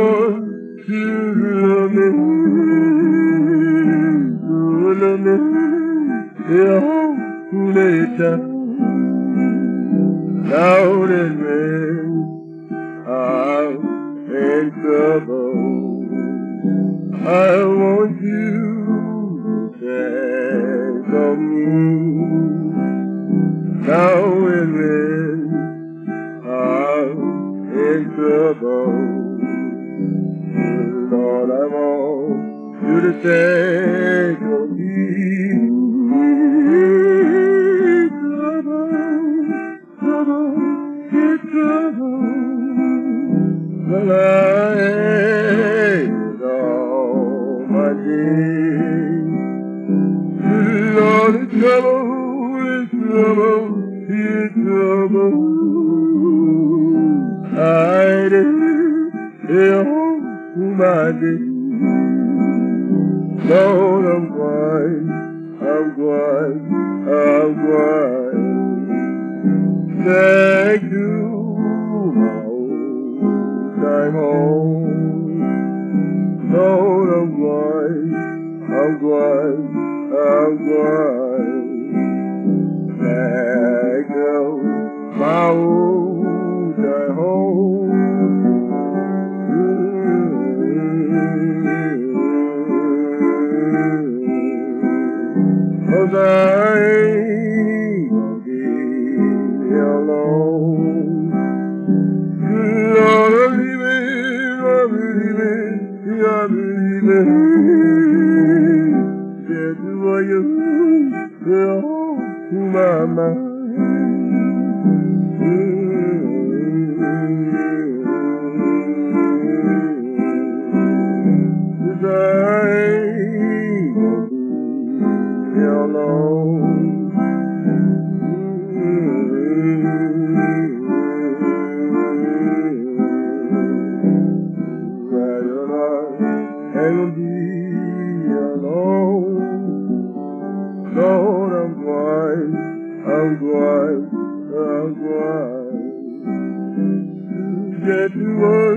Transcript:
want to love me, love me, yeah, later. Now that when I'm in trouble, I want you to dance on me. Now and when I'm in trouble, Lord, I want you to take on me. Well, I ain't all my days. Lord, it's trouble, it's trouble. I did all my days. Lord, I'm going. Back to my old time home. Lord, I'm going. Back to my old time home. 'Cause I ain't gonna be alone. Lord, I believe it. Get to what you feel to my mind. 'Cause I ain't gonna be alone. And be alone. Lord, I'm going to get to work.